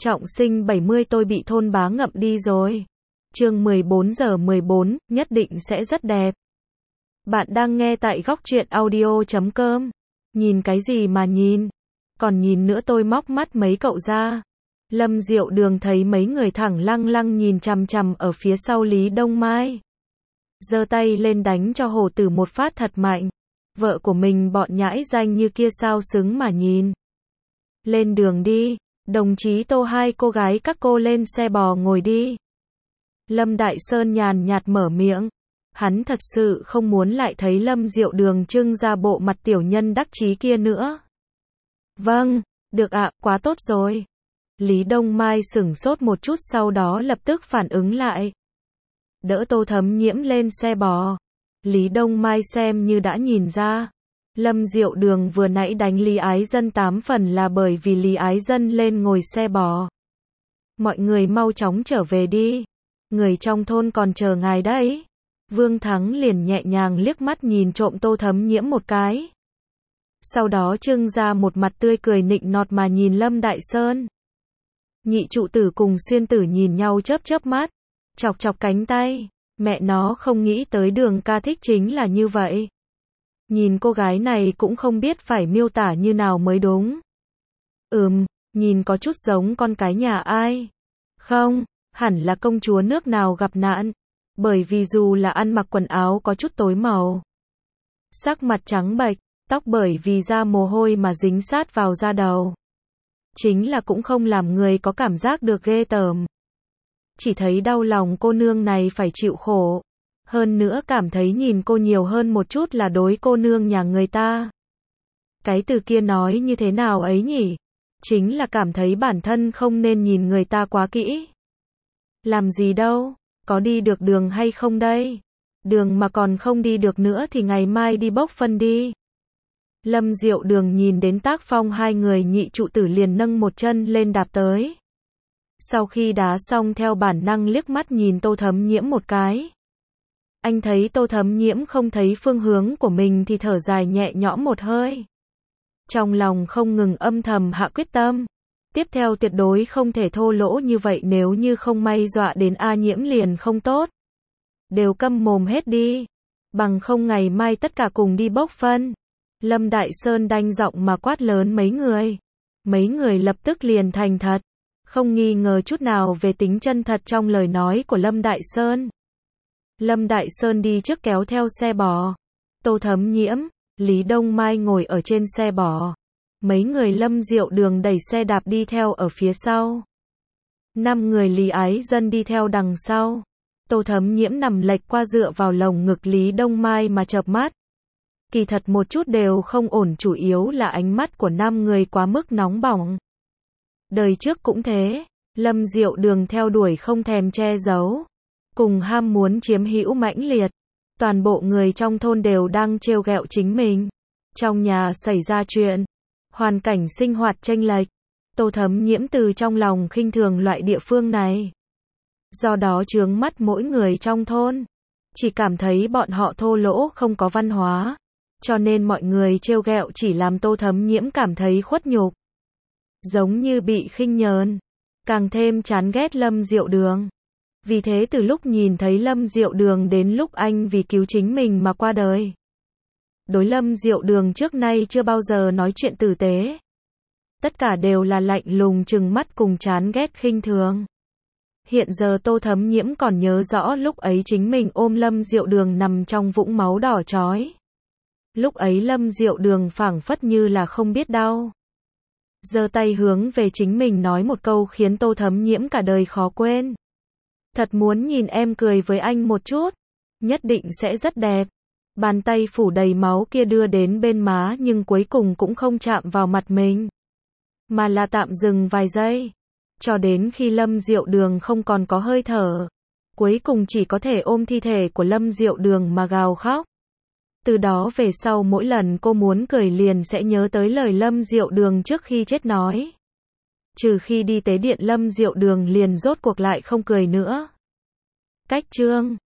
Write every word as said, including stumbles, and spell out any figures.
Trọng sinh bảy mươi tôi bị thôn bá ngậm đi rồi. Chương mười bốn giờ mười bốn, nhất định sẽ rất đẹp. Bạn đang nghe tại góc truyện audio chấm com. Nhìn cái gì mà nhìn? Còn nhìn nữa, tôi móc mắt mấy cậu ra. Lâm Diệu Đường thấy mấy người thẳng lăng lăng nhìn chằm chằm ở phía sau Lý Đông Mai. Giơ tay lên đánh cho hổ tử một phát thật mạnh. Vợ của mình bọn nhãi danh như kia sao xứng mà nhìn. Lên đường đi. Đồng chí Tô, hai cô gái các cô lên xe bò ngồi đi. Lâm Đại Sơn nhàn nhạt mở miệng. Hắn thật sự không muốn lại thấy Lâm Diệu Đường trưng ra bộ mặt tiểu nhân đắc chí kia nữa. Vâng, được ạ, quá tốt rồi. Lý Đông Mai sửng sốt một chút, sau đó lập tức phản ứng lại. Đỡ Tô Thấm Nhiễm lên xe bò. Lý Đông Mai xem như đã nhìn ra. Lâm Diệu Đường vừa nãy đánh Lý Ái Dân tám phần là bởi vì Lý Ái Dân lên ngồi xe bò. Mọi người mau chóng trở về đi. Người trong thôn còn chờ ngài đấy. Vương Thắng liền nhẹ nhàng liếc mắt nhìn trộm Tô Thấm Nhiễm một cái. Sau đó trưng ra một mặt tươi cười nịnh nọt mà nhìn Lâm Đại Sơn. Nhị trụ tử cùng Xuyên Tử nhìn nhau chớp chớp mắt. Chọc chọc cánh tay. Mẹ nó không nghĩ tới Đường ca thích chính là như vậy. Nhìn cô gái này cũng không biết phải miêu tả như nào mới đúng. Ừm, nhìn có chút giống con cái nhà ai. Không, hẳn là công chúa nước nào gặp nạn. Bởi vì dù là ăn mặc quần áo có chút tối màu. Sắc mặt trắng bệch, tóc bởi vì ra mồ hôi mà dính sát vào da đầu. Chính là cũng không làm người có cảm giác được ghê tởm. Chỉ thấy đau lòng cô nương này phải chịu khổ. Hơn nữa cảm thấy nhìn cô nhiều hơn một chút là đối cô nương nhà người ta. Cái từ kia nói như thế nào ấy nhỉ? Chính là cảm thấy bản thân không nên nhìn người ta quá kỹ. Làm gì đâu, có đi được đường hay không đây? Đường mà còn không đi được nữa thì ngày mai đi bốc phân đi. Lâm Diệu Đường nhìn đến tác phong hai người nhị trụ tử liền nâng một chân lên đạp tới. Sau khi đá xong theo bản năng liếc mắt nhìn Tô Thấm Nhiễm một cái. Anh thấy Tô Thấm Nhiễm không thấy phương hướng của mình thì thở dài nhẹ nhõm một hơi. Trong lòng không ngừng âm thầm hạ quyết tâm. Tiếp theo tuyệt đối không thể thô lỗ như vậy, nếu như không may dọa đến A Nhiễm liền không tốt. Đều câm mồm hết đi. Bằng không ngày mai tất cả cùng đi bốc phân. Lâm Đại Sơn đanh giọng mà quát lớn mấy người. Mấy người lập tức liền thành thật. Không nghi ngờ chút nào về tính chân thật trong lời nói của Lâm Đại Sơn. Lâm Đại Sơn đi trước kéo theo xe bò. Tô Thấm Nhiễm, Lý Đông Mai ngồi ở trên xe bò. Mấy người Lâm Diệu Đường đẩy xe đạp đi theo ở phía sau. Năm người Lý Ái Dân đi theo đằng sau. Tô Thấm Nhiễm nằm lệch qua dựa vào lồng ngực Lý Đông Mai mà chợp mắt. Kỳ thật một chút đều không ổn, chủ yếu là ánh mắt của năm người quá mức nóng bỏng. Đời trước cũng thế, Lâm Diệu Đường theo đuổi không thèm che giấu. Cùng ham muốn chiếm hữu mãnh liệt. Toàn bộ người trong thôn đều đang trêu ghẹo chính mình. Trong nhà xảy ra chuyện. Hoàn cảnh sinh hoạt chênh lệch. Tô Thấm Nhiễm từ trong lòng khinh thường loại địa phương này. Do đó chướng mắt mỗi người trong thôn. Chỉ cảm thấy bọn họ thô lỗ không có văn hóa. Cho nên mọi người trêu ghẹo chỉ làm Tô Thấm Nhiễm cảm thấy khuất nhục. Giống như bị khinh nhờn. Càng thêm chán ghét Lâm Diệu Đường. Vì thế từ lúc nhìn thấy Lâm Diệu Đường đến lúc anh vì cứu chính mình mà qua đời. Đối Lâm Diệu Đường trước nay chưa bao giờ nói chuyện tử tế. Tất cả đều là lạnh lùng trừng mắt cùng chán ghét khinh thường. Hiện giờ Tô Thấm Nhiễm còn nhớ rõ lúc ấy chính mình ôm Lâm Diệu Đường nằm trong vũng máu đỏ chói. Lúc ấy Lâm Diệu Đường phảng phất như là không biết đau. Giơ tay hướng về chính mình nói một câu khiến Tô Thấm Nhiễm cả đời khó quên. Thật muốn nhìn em cười với anh một chút. Nhất định sẽ rất đẹp. Bàn tay phủ đầy máu kia đưa đến bên má nhưng cuối cùng cũng không chạm vào mặt mình. Mà là tạm dừng vài giây. Cho đến khi Lâm Diệu Đường không còn có hơi thở. Cuối cùng chỉ có thể ôm thi thể của Lâm Diệu Đường mà gào khóc. Từ đó về sau mỗi lần cô muốn cười liền sẽ nhớ tới lời Lâm Diệu Đường trước khi chết nói. Trừ khi đi tế điện Lâm Diệu Đường liền rốt cuộc lại không cười nữa. Cách chương